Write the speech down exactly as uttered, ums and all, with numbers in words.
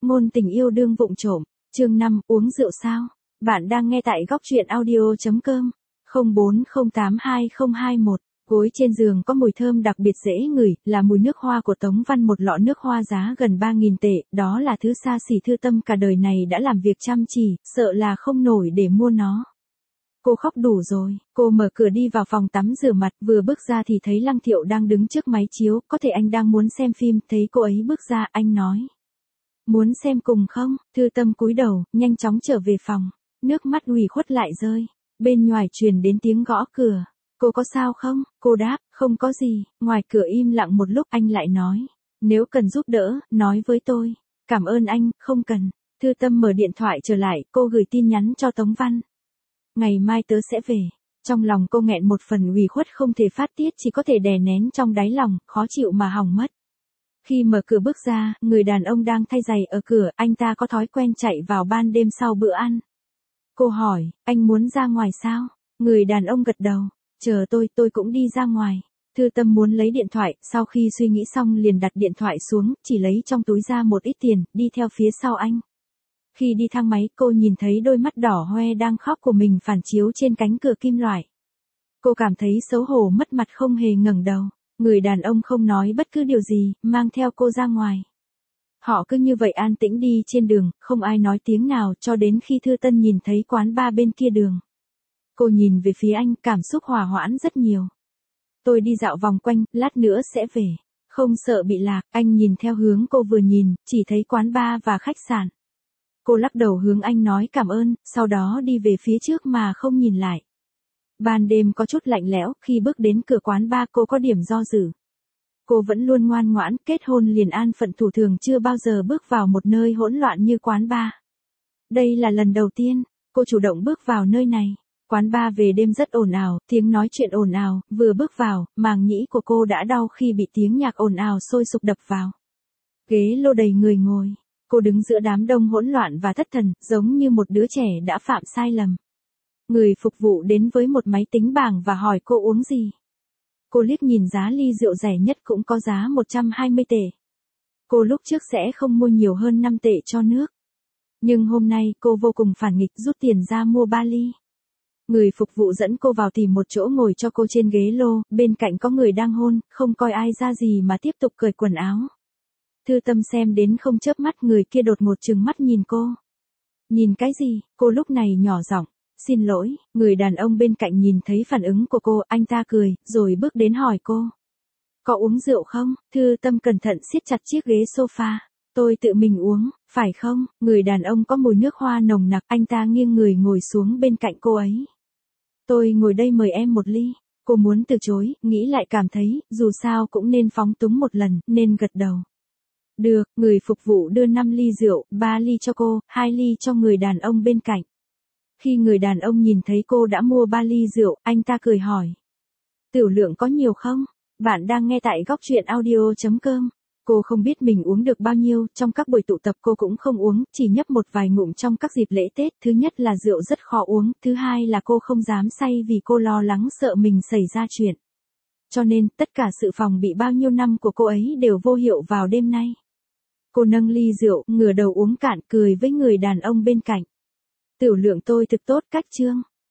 Ngôn tình yêu đương vụng trộm, chương năm, uống rượu sao? Bạn đang nghe tại góc truyện audio.com, không bốn không tám hai không hai một. Gối trên giường có mùi thơm đặc biệt dễ ngửi, là mùi nước hoa của Tống Văn, một lọ nước hoa giá gần ba nghìn tệ, đó là thứ xa xỉ Thư Tâm cả đời này đã làm việc chăm chỉ, sợ là không nổi để mua nó. Cô khóc đủ rồi, cô mở cửa đi vào phòng tắm rửa mặt, vừa bước ra thì thấy Lăng Thiệu đang đứng trước máy chiếu, có thể anh đang muốn xem phim, thấy cô ấy bước ra, anh nói. Muốn xem cùng không? Thư Tâm cúi đầu, nhanh chóng trở về phòng, nước mắt ủy khuất lại rơi, bên ngoài truyền đến tiếng gõ cửa. Cô có sao không? Cô đáp, không có gì, ngoài cửa im lặng một lúc anh lại nói. Nếu cần giúp đỡ, nói với tôi. Cảm ơn anh, không cần. Thư Tâm mở điện thoại trở lại, cô gửi tin nhắn cho Tống Văn. Ngày mai tớ sẽ về. Trong lòng cô nghẹn một phần ủy khuất không thể phát tiết, chỉ có thể đè nén trong đáy lòng, khó chịu mà hỏng mất. Khi mở cửa bước ra, người đàn ông đang thay giày ở cửa, anh ta có thói quen chạy vào ban đêm sau bữa ăn. Cô hỏi, anh muốn ra ngoài sao? Người đàn ông gật đầu. Chờ tôi, tôi cũng đi ra ngoài. Thư Tâm muốn lấy điện thoại, sau khi suy nghĩ xong liền đặt điện thoại xuống, chỉ lấy trong túi ra một ít tiền, đi theo phía sau anh. Khi đi thang máy, cô nhìn thấy đôi mắt đỏ hoe đang khóc của mình phản chiếu trên cánh cửa kim loại. Cô cảm thấy xấu hổ mất mặt không hề ngẩng đầu. Người đàn ông không nói bất cứ điều gì, mang theo cô ra ngoài. Họ cứ như vậy an tĩnh đi trên đường, không ai nói tiếng nào cho đến khi Thư Tân nhìn thấy quán bar bên kia đường. Cô nhìn về phía anh, cảm xúc hòa hoãn rất nhiều. Tôi đi dạo vòng quanh, lát nữa sẽ về. Không sợ bị lạc, anh nhìn theo hướng cô vừa nhìn, chỉ thấy quán bar và khách sạn. Cô lắc đầu hướng anh nói cảm ơn, sau đó đi về phía trước mà không nhìn lại. Ban đêm có chút lạnh lẽo, khi bước đến cửa quán bar cô có điểm do dự. Cô vẫn luôn ngoan ngoãn, kết hôn liền an phận thủ thường, chưa bao giờ bước vào một nơi hỗn loạn như quán bar. Đây là lần đầu tiên, cô chủ động bước vào nơi này. Quán bar về đêm rất ồn ào, tiếng nói chuyện ồn ào, vừa bước vào, màng nhĩ của cô đã đau khi bị tiếng nhạc ồn ào sôi sục đập vào. Ghế lô đầy người ngồi, cô đứng giữa đám đông hỗn loạn và thất thần, giống như một đứa trẻ đã phạm sai lầm. Người phục vụ đến với một máy tính bảng và hỏi cô uống gì. Cô liếc nhìn giá ly rượu rẻ nhất cũng có giá một trăm hai mươi tệ. Cô lúc trước sẽ không mua nhiều hơn năm tệ cho nước. Nhưng hôm nay cô vô cùng phản nghịch, rút tiền ra mua ba ly. Người phục vụ dẫn cô vào tìm một chỗ ngồi cho cô trên ghế lô, bên cạnh có người đang hôn, không coi ai ra gì mà tiếp tục cởi quần áo. Thư Tâm xem đến không chớp mắt, người kia đột ngột trừng mắt nhìn cô. Nhìn cái gì? Cô lúc này nhỏ giọng. Xin lỗi. Người đàn ông bên cạnh nhìn thấy phản ứng của cô, anh ta cười, rồi bước đến hỏi cô. Có uống rượu không? Thư Tâm cẩn thận siết chặt chiếc ghế sofa. Tôi tự mình uống, phải không? Người đàn ông có mùi nước hoa nồng nặc, anh ta nghiêng người ngồi xuống bên cạnh cô ấy. Tôi ngồi đây mời em một ly. Cô muốn từ chối, nghĩ lại cảm thấy, dù sao cũng nên phóng túng một lần, nên gật đầu. Được, người phục vụ đưa năm ly rượu, ba ly cho cô, hai ly cho người đàn ông bên cạnh. Khi người đàn ông nhìn thấy cô đã mua ba ly rượu, anh ta cười hỏi. Tiểu lượng có nhiều không? Bạn đang nghe tại góc truyện audio.com. Cô không biết mình uống được bao nhiêu, trong các buổi tụ tập cô cũng không uống, chỉ nhấp một vài ngụm trong các dịp lễ Tết. Thứ nhất là rượu rất khó uống, thứ hai là cô không dám say vì cô lo lắng sợ mình xảy ra chuyện. Cho nên, tất cả sự phòng bị bao nhiêu năm của cô ấy đều vô hiệu vào đêm nay. Cô nâng ly rượu, ngửa đầu uống cạn, cười với người đàn ông bên cạnh. Tiểu lượng tôi thực tốt, cách chương.